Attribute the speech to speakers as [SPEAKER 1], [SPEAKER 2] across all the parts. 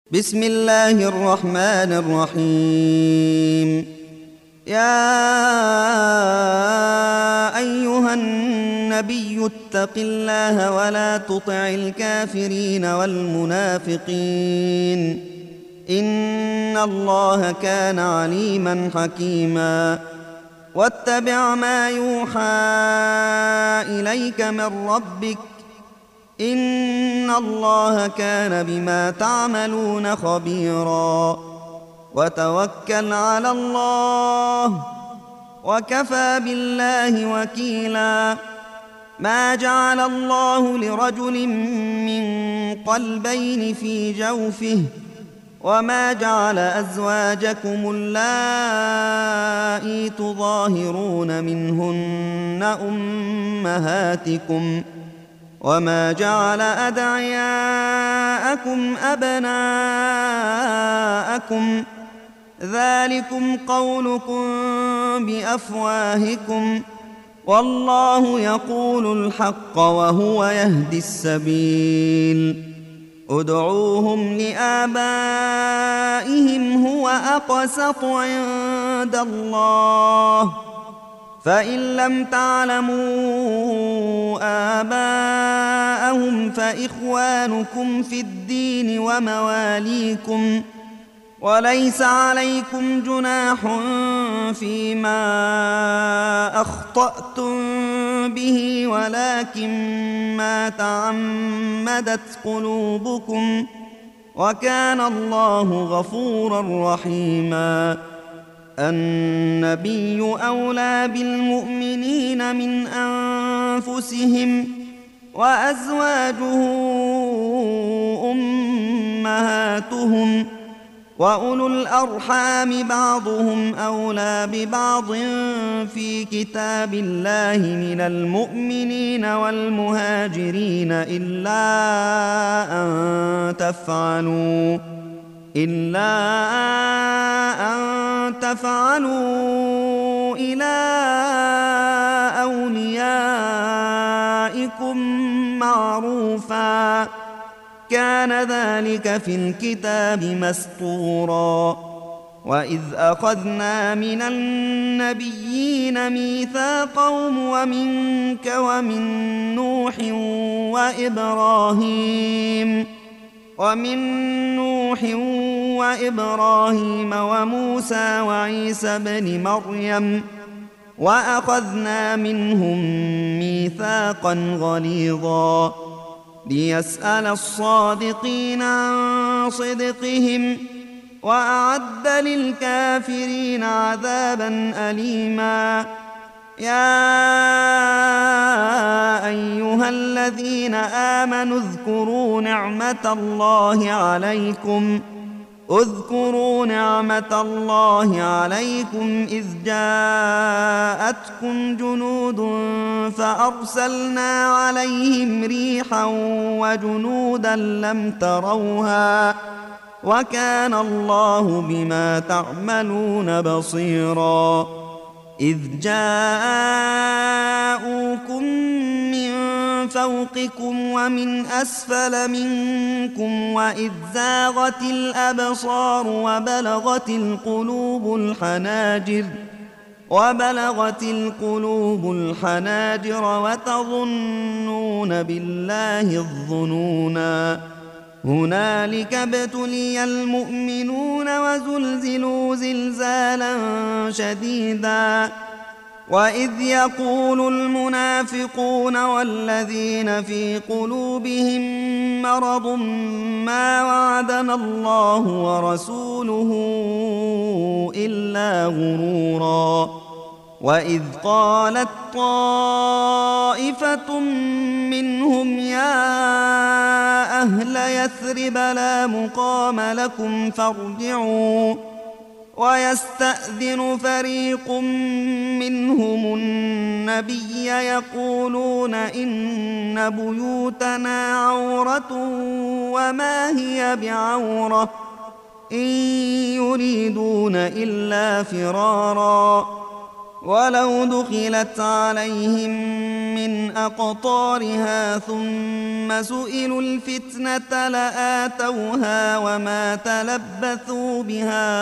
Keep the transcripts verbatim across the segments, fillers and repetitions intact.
[SPEAKER 1] بسم الله الرحمن الرحيم. يا أيها النبي اتق الله ولا تطع الكافرين والمنافقين إن الله كان عليما حكيما. واتبع ما يوحى إليك من ربك إن الله كان بما تعملون خبيرا. وتوكل على الله وكفى بالله وكيلا. ما جعل الله لرجل من قلبين في جوفه وما جعل أزواجكم اللائي تظاهرون منهن أمهاتكم وما جعل أدعياءكم أبناءكم ذلكم قولكم بأفواهكم والله يقول الحق وهو يهدي السبيل. ادعوهم لآبائهم هو أقسط عند الله فإن لم تعلموا آباءهم فإخوانكم في الدين ومواليكم وليس عليكم جناح فيما أخطأتم به ولكن ما تعمدت قلوبكم وكان الله غفورا رحيما. النبي أولى بالمؤمنين من أنفسهم وأزواجه أمهاتهم وأولو الأرحام بعضهم أولى ببعض في كتاب الله من المؤمنين والمهاجرين إلا أن تفعلوا إلا أن تفعلوا إلى أوليائكم معروفا كان ذلك في الكتاب مسطورا. وإذ أخذنا من النبيين ميثاقهم ومنك ومن نوح وإبراهيم ومن نوح وإبراهيم وموسى وعيسى بن مريم وأخذنا منهم ميثاقا غليظا ليسأل الصادقين عن صدقهم وأعد للكافرين عذابا أليما. يا أيها الذين آمنوا اذكروا نعمة الله عليكم اذكروا نعمة الله عليكم إذ جاءتكم جنود فأرسلنا عليهم ريحا وجنودا لم تروها وكان الله بما تعملون بصيرا. إذ جاءوكم من فوقكم ومن أسفل منكم وإذ زاغت الأبصار وبلغت القلوب الحناجر وبلغت القلوب الحناجر وتظنون بالله الظنونا. هنالك ابتلي المؤمنون وزلزلوا زلزالا شديدا. وإذ يقول المنافقون والذين في قلوبهم مرض ما وعدنا الله ورسوله إلا غرورا. وإذ قالت طائفة منهم يا أهل يثرب لا مقام لكم فارجعوا ويستأذن فريق منهم النبي يقولون إن بيوتنا عورة وما هي بعورة إن يريدون إلا فرارا ولو دخلت عليهم من أقطارها ثم سئلوا الفتنة لآتوها وما تلبثوا بها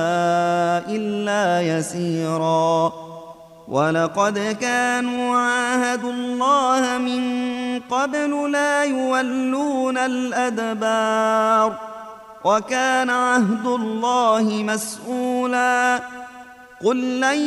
[SPEAKER 1] إلا يسيرا ولقد كانوا عاهدوا الله من قبل لا يولون الأدبار وكان عهد الله مسؤولا قل لن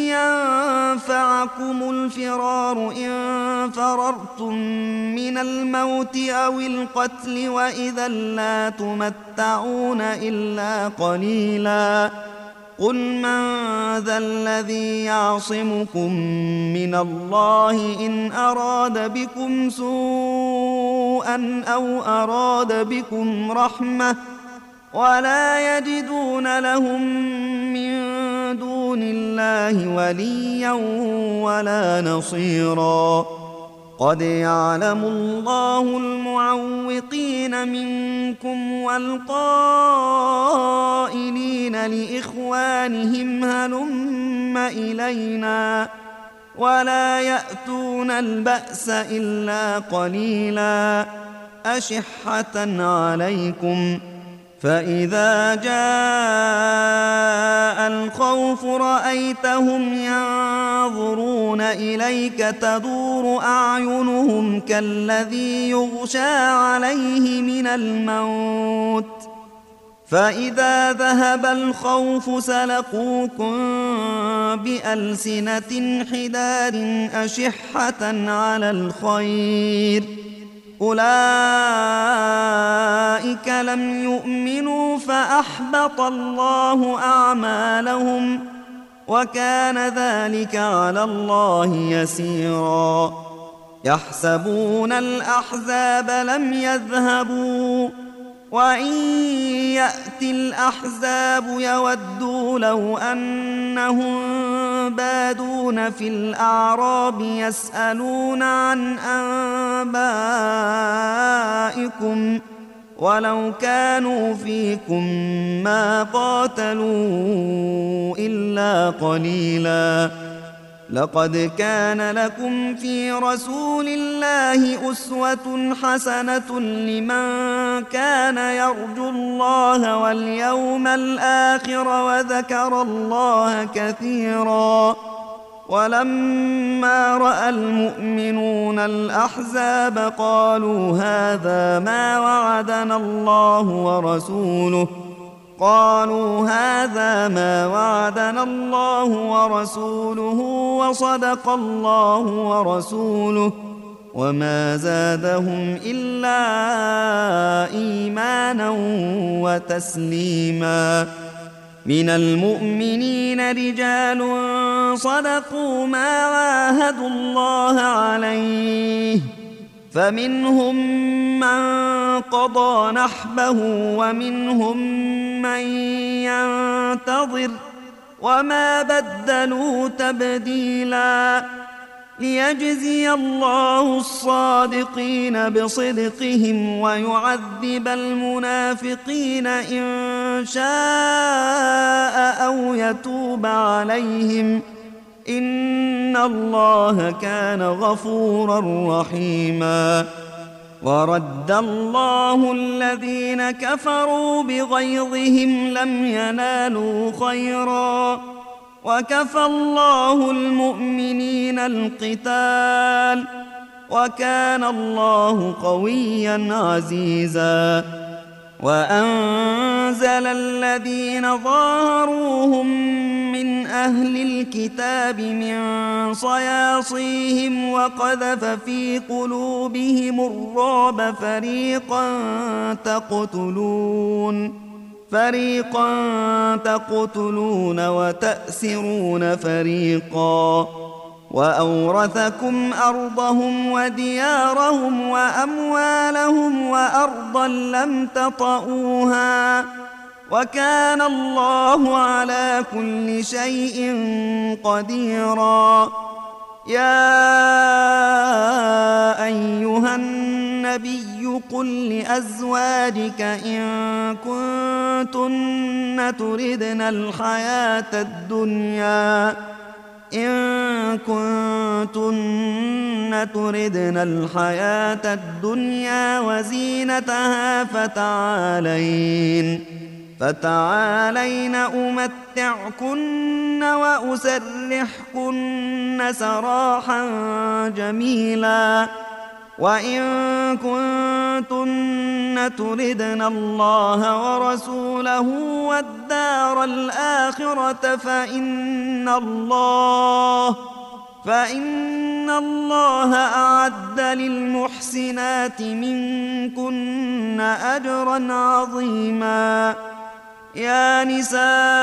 [SPEAKER 1] ينفعكم الفرار إن فررتم من الموت أو القتل وإذا لا تمتعون إلا قليلا قل من ذا الذي يعصمكم من الله إن أراد بكم سوءا أو أراد بكم رحمة ولا يجدون لهم من دون الله وليا ولا نصيرا قد يعلم الله المعوقين منكم والقائلين لإخوانهم هلم إلينا ولا يأتون البأس إلا قليلا أشحة عليكم فإذا جاء الخوف رأيتهم ينظرون إليك تدور أعينهم كالذي يغشى عليه من الموت فإذا ذهب الخوف سلقوكم بألسنة حداد أشحة على الخير أولئك لم يؤمنوا فأحبط الله أعمالهم وكان ذلك على الله يسيرا يحسبون الأحزاب لم يذهبوا وإن يأتي الأحزاب يودوا لو أنهم بادون في الأعراب يسألون عن أنبائكم ولو كانوا فيكم ما قاتلوا إلا قليلا لقد كان لكم في رسول الله أسوة حسنة لمن كان يرجو الله واليوم الآخر وذكر الله كثيرا ولما رأى المؤمنون الأحزاب قالوا هذا ما وعدنا الله ورسوله قالوا هذا ما وعدنا الله ورسوله وصدق الله ورسوله وما زادهم إلا إيمانا وتسليما من المؤمنين رجال صدقوا ما عاهدوا الله عليه فمنهم من قضى نحبه ومنهم من ينتظر وما بدلوا تبديلا ليجزي الله الصادقين بصدقهم ويعذب المنافقين إن شاء أو يتوب عليهم إن الله كان غفورا رحيما ورد الله الذين كفروا بغيظهم لم ينالوا خيرا وكفى الله المؤمنين القتال وكان الله قويا عزيزا وأنزل الذين ظاهروهم من أهل الكتاب من صياصيهم وقذف في قلوبهم الرعب فريقا تقتلون فريقا تقتلون وتأسرون فريقا وأورثكم أرضهم وديارهم وأموالهم وأرضا لم تطئوها وكان الله على كل شيء قديرا يا أيها النبي قل لأزواجك إن كنتن تردن الحياة الدنيا إن كنتن تردن الحياة الدنيا وزينتها فتعالين فتعالين أمتعكن وأسرحكن سراحا جميلا وإن كنتن تردن الله ورسوله والدار الآخرة فإن الله فإن الله أعد للمحسنات منكن أجرا عظيما يا نساء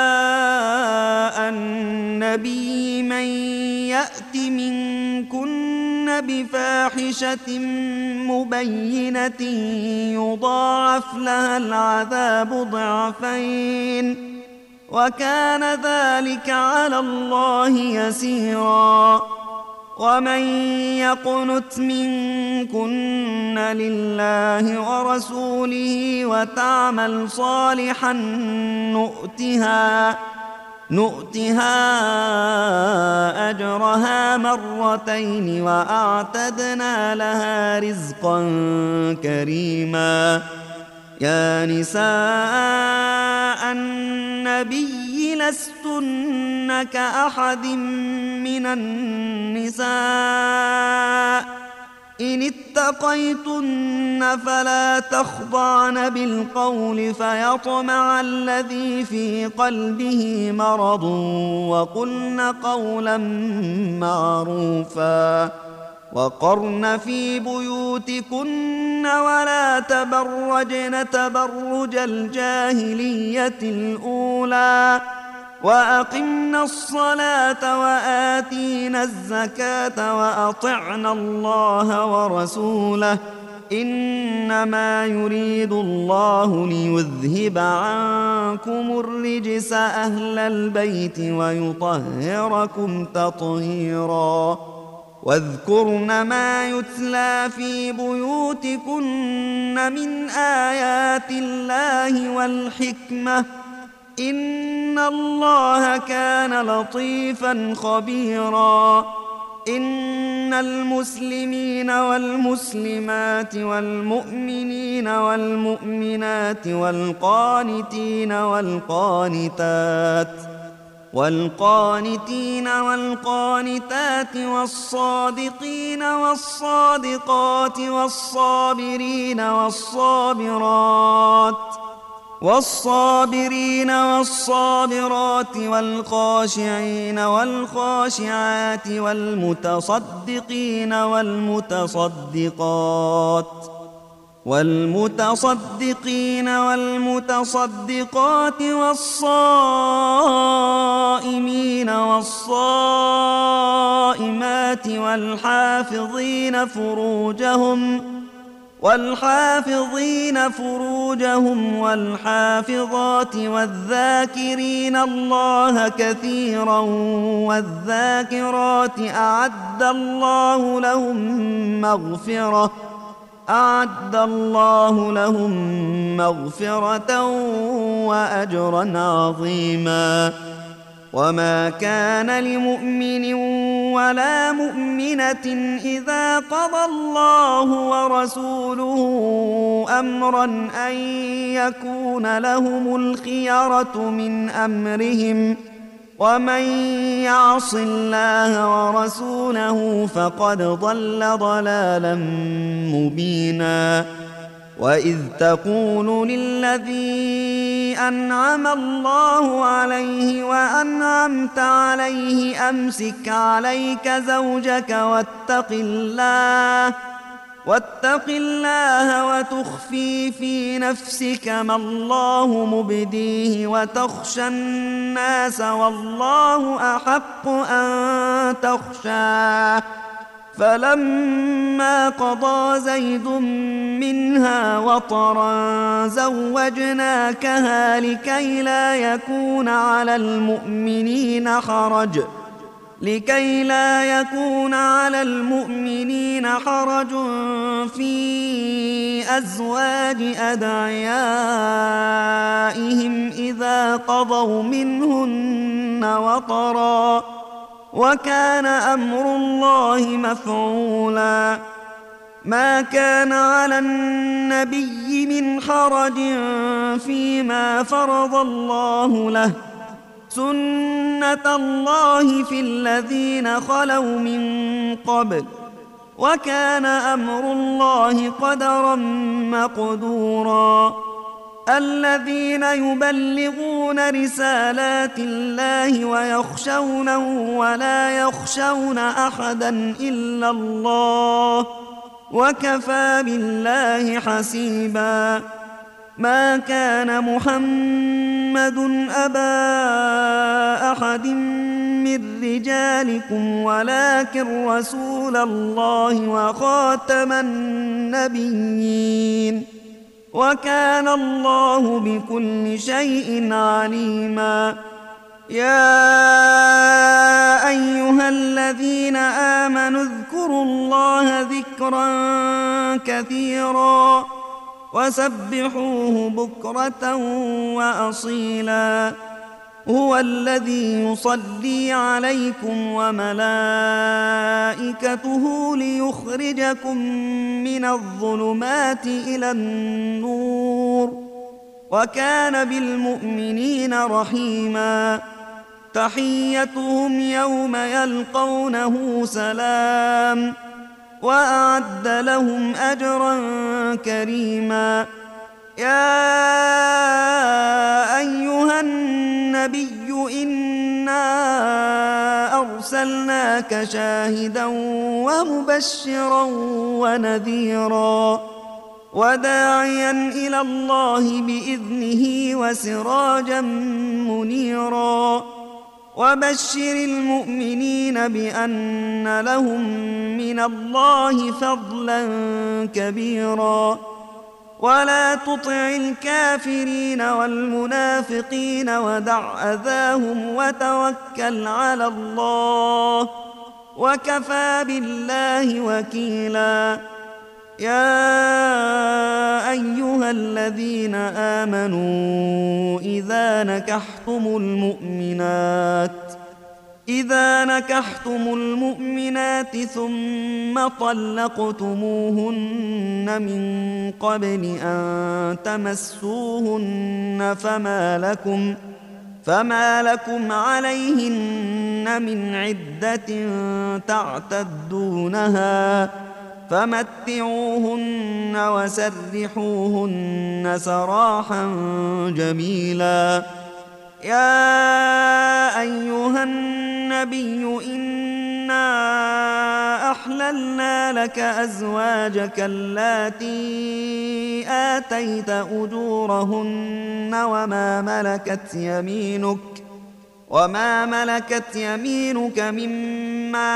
[SPEAKER 1] النبي من يأت منكن بفاحشة مبينة يضاعف لها العذاب ضعفين وكان ذلك على الله يسيرا ومن يقنت منكن لله ورسوله وتعمل صالحا نؤتها نؤتها أجرها مرتين وأعتدنا لها رزقا كريما يا نساء النبي لستن كأحد من النساء إن اتقيتن فلا تخضعن بالقول فيطمع الذي في قلبه مرض وقلن قولا معروفا وقرن في بيوتكن ولا تبرجن تبرج الجاهلية الأولى وأقمنا الصلاة وآتينا الزكاة وأطعنا الله ورسوله إنما يريد الله ليذهب عنكم الرجس أهل البيت ويطهركم تطهيرا واذكرن ما يتلى في بيوتكن من آيات الله والحكمة إن الله كان لطيفا خبيرا إن المسلمين والمسلمات والمؤمنين والمؤمنات والقانتين والقانتات والقانتين والقانتات والصادقين والصادقات والصابرين والصابرات والصابرين والصابرات والخاشعين والخاشعات والمتصدقين والمتصدقات والمتصدقين والمتصدقات والصائمين والصائمات والحافظين فروجهم والحافظين فروجهم والحافظات والذاكرين الله كثيرا والذاكرات أعد الله لهم مغفرة أعد الله لهم مغفرة وأجرا عظيما وما كان لمؤمن ولا مؤمنة إذا قضى الله ورسوله أمرا أن يكون لهم الخيرة من أمرهم ومن يعص الله ورسوله فقد ضل ضلالا مبينا وإذ تقول للذي أنعم الله عليه وأنعمت عليه أمسك عليك زوجك واتق الله واتق الله وتخفي في نفسك ما الله مبديه وتخشى الناس والله أحق أن تخشاه فلما قضى زيد منها وطرا زوجناكها لكي لا يكون على المؤمنين حرج لكي لا يكون على المؤمنين حرج في أزواج أدعيائهم إذا قضوا منهن وطرا وكان أمر الله مفعولا. ما كان على النبي من حرج فيما فرض الله له، سنة الله في الذين خلوا من قبل، وكان أمر الله قدرا مقدورا. الذين يبلغون رسالات الله ويخشونه ولا يخشون أحدا إلا الله، وكفى بالله حسيبا. ما كان محمد أبا أحد من رجالكم ولكن رسول الله وخاتم النبيين، وكان الله بكل شيء عليما. يا أيها الذين آمنوا اذكروا الله ذكرا كثيرا وسبحوه بكرة وأصيلا. هو الذي يصلي عليكم وملائكته ليخرجكم من الظلمات إلى النور، وكان بالمؤمنين رحيما. تحيتهم يوم يلقونه سلام، وأعد لهم أجرا كريما. يا أيها النبي إنا أرسلناك شاهدا ومبشرا ونذيرا وداعيا إلى الله بإذنه وسراجا منيرا. وبشر المؤمنين بأن لهم من الله فضلا كبيرا. ولا تطع الكافرين والمنافقين ودع أذاهم وتوكل على الله، وكفى بالله وكيلا. يا أيها الذين آمنوا إذا نكحتم المؤمنات إذا نكحتم المؤمنات ثم طلقتموهن من قبل أن تمسوهن فما لكم فما لكم عليهن من عدة تعتدونها، فمتعوهن وسرحوهن سراحا جميلا. يا أيها النبي إنا أحللنا لك أزواجك اللاتي آتيت أجورهن وما ملكت يمينك وما ملكت يمينك مما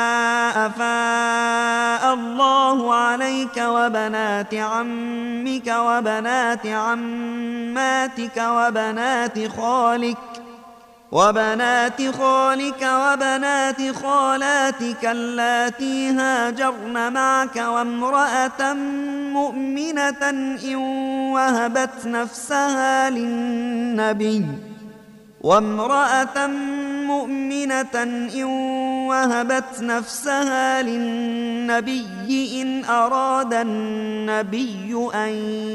[SPEAKER 1] أفاء الله عليك، وبنات عمك وبنات عماتك وبنات خالك وبنات خالك وبنات خالاتك اللاتي هاجرن معك، وامرأة مؤمنة إن وهبت نفسها للنبي وامرأة مؤمنة إن وهبت نفسها للنبي إن أراد النبي أن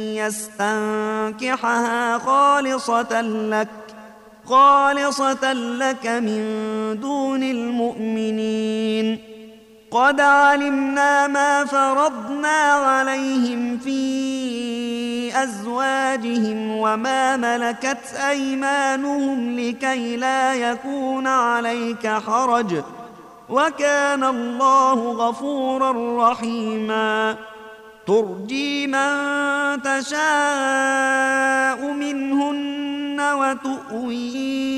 [SPEAKER 1] يستنكحها خالصة لك خالصة لك من دون المؤمنين. قد علمنا ما فرضنا عليهم في أزواجهم وما ملكت أيمانهم لكي لا يكون عليك حرج، وكان الله غفورا رحيما. ترجي من تشاء منهن وتؤوي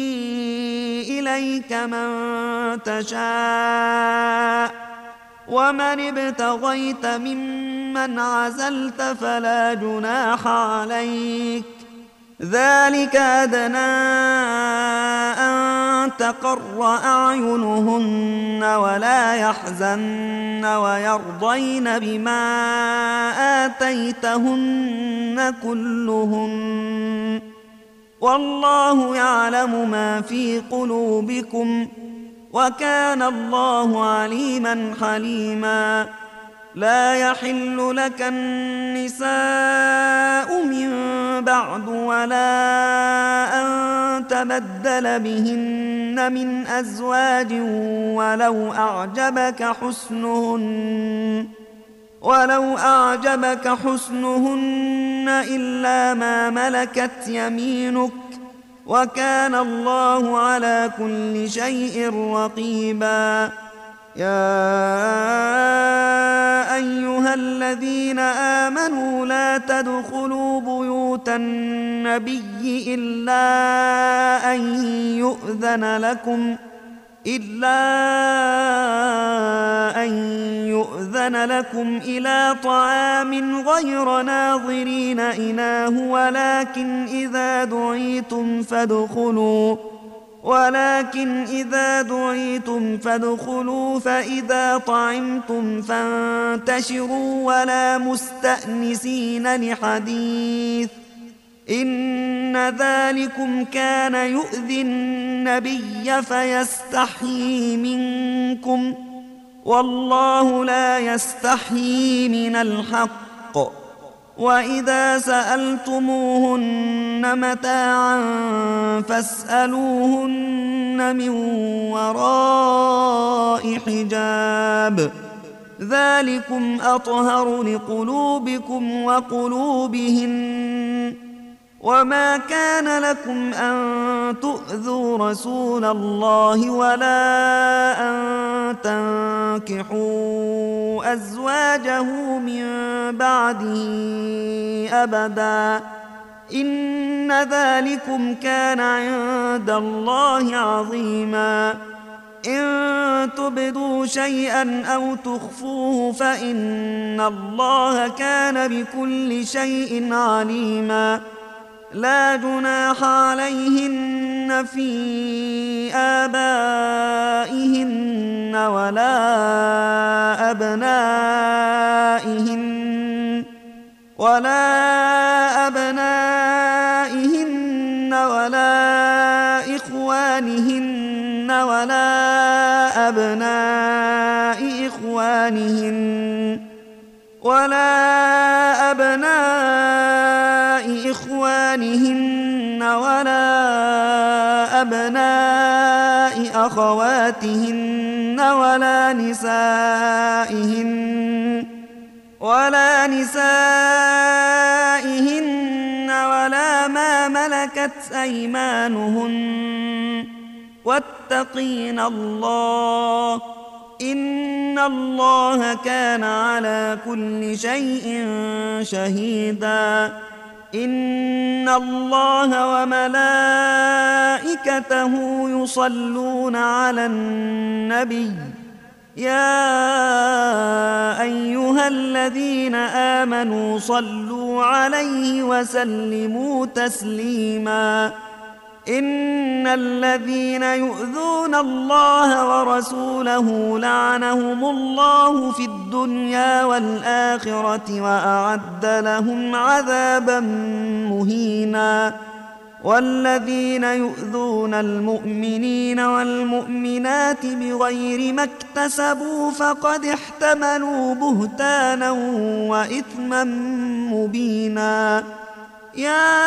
[SPEAKER 1] إليك من تشاء، ومن ابتغيت ممن عزلت فلا جناح عليك. ذلك أدنى أن تقر أعينهن ولا يحزن ويرضين بما آتيتهن كلهن، والله يعلم ما في قلوبكم وكان الله عليما حليما. لا يحل لك النساء من بعد ولا أن تبدل بهن من أزواج ولو أعجبك حسنهن ولو أعجبك حسنهن إلا ما ملكت يمينك وكان الله على كل شيء رقيبا. يا أيها الذين آمنوا لا تدخلوا بيوت النبي إلا أن يؤذن لكم إلا أن يؤذن لكم إلى طعام غير ناظرين إناه ولكن إذا دعيتم فادخلوا ولكن إذا دعيتم فادخلوا فإذا طعمتم فانتشروا ولا مستأنسين لحديث إن ذلكم كان يؤذي النبي فيستحيي منكم والله لا يستحيي من الحق. وإذا سألتموهن متاعا فاسألوهن من وراء حجاب ذلكم أطهر لقلوبكم وقلوبهن. وما كان لكم أن تؤذوا رسول الله ولا أن تنكحوا أزواجه من بعده أبدا إن ذلكم كان عند الله عظيما. إن تبدوا شيئا أو تخفوه فإن الله كان بكل شيء عليما. لا جناح عليهن في آبائهن ولا أبنائهن ولا أبنائهن ولا إخوانهن ولا أبناء إخوانهن ولا أبناء إخوانهن ولا أبناء أخواتهن ولا نسائهن ولا نسائهن ولا ما ملكت أيمانهن واتقين الله إن الله كان على كل شيء شهيدا. إن الله وملائكته يصلون على النبي يا أيها الذين آمنوا صلوا عليه وسلموا تسليما. إن الذين يؤذون الله ورسوله لعنهم الله في الدنيا والآخرة وأعد لهم عذابا مهينا. والذين يؤذون المؤمنين والمؤمنات بغير ما اكتسبوا فقد احتملوا بهتانا وإثما مبينا. يا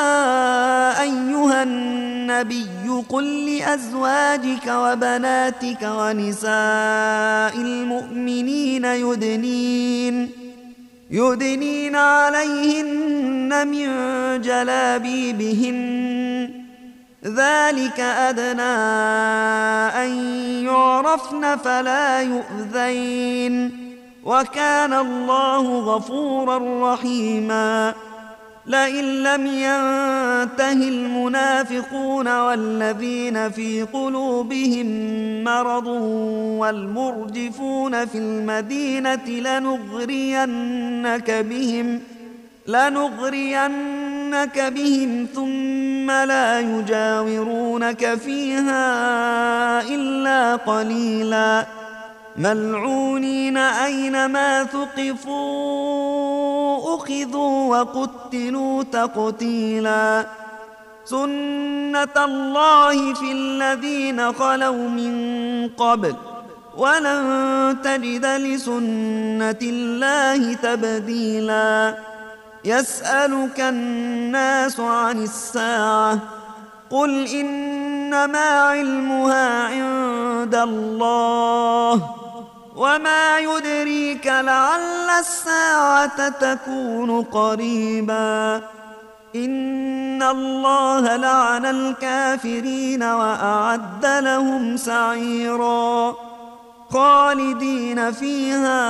[SPEAKER 1] أيها النبي قل لأزواجك وبناتك ونساء المؤمنين يدنين يدنين عليهن من جلابيبهن ذلك أدنى أن يعرفن فلا يؤذين وكان الله غفورا رحيما. لئن لم ينته المنافقون والذين في قلوبهم مرض والمرجفون في المدينة لنغرينك بهم لنغرينك بهم ثم لا يجاورونك فيها إلا قليلا ملعونين أينما ثقفوا أخذوا وقتلوا تقتيلا. سنة الله في الذين خلوا من قبل ولن تجد لسنة الله تبديلا. يسألك الناس عن الساعة قل إنما علمها عند الله وما يدريك لعل الساعة تكون قريبا. إن الله لعن الكافرين وأعد لهم سعيرا خالدين فيها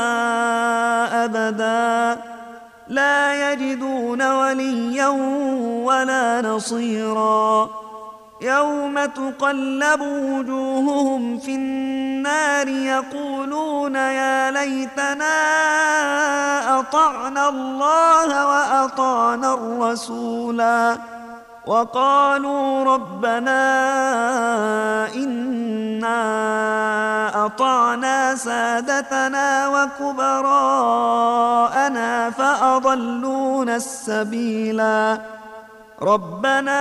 [SPEAKER 1] أبدا لا يجدون وليا ولا نصيرا. يوم تقلب وجوههم في النار يقولون يا ليتنا أطعنا الله وأطعنا الرسولا وقالوا ربنا إنا أطعنا سادتنا وكبراءنا فأضلونا السبيلا. ربنا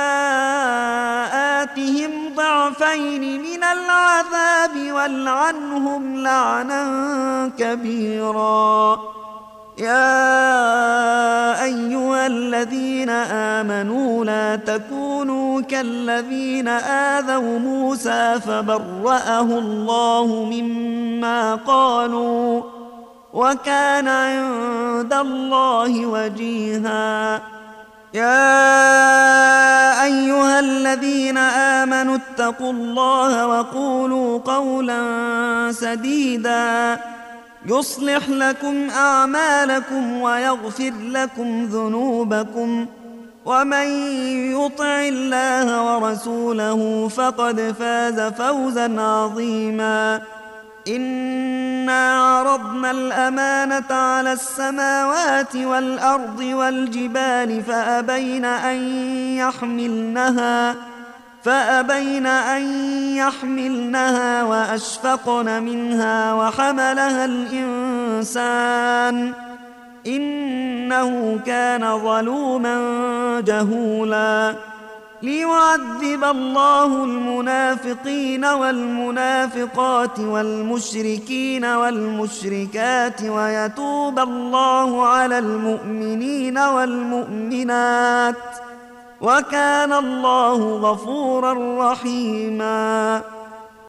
[SPEAKER 1] آتهم ضعفين من العذاب والعنهم لعنا كبيرا. يا أيها الذين آمنوا لا تكونوا كالذين آذوا موسى فبرأه الله مما قالوا وكان عند الله وجيها. يا أيها الذين آمنوا اتقوا الله وقولوا قولا سديدا يصلح لكم أعمالكم ويغفر لكم ذنوبكم ومن يطع الله ورسوله فقد فاز فوزا عظيما. إنا عرضنا الأمانة على السماوات والأرض والجبال فأبين أن يحملنها فأبين أن يحملنها وأشفقن منها وحملها الإنسان إنه كان ظلوما جهولا. ليعذب الله المنافقين والمنافقات والمشركين والمشركات ويتوب الله على المؤمنين والمؤمنات وكان الله غفورا رحيما.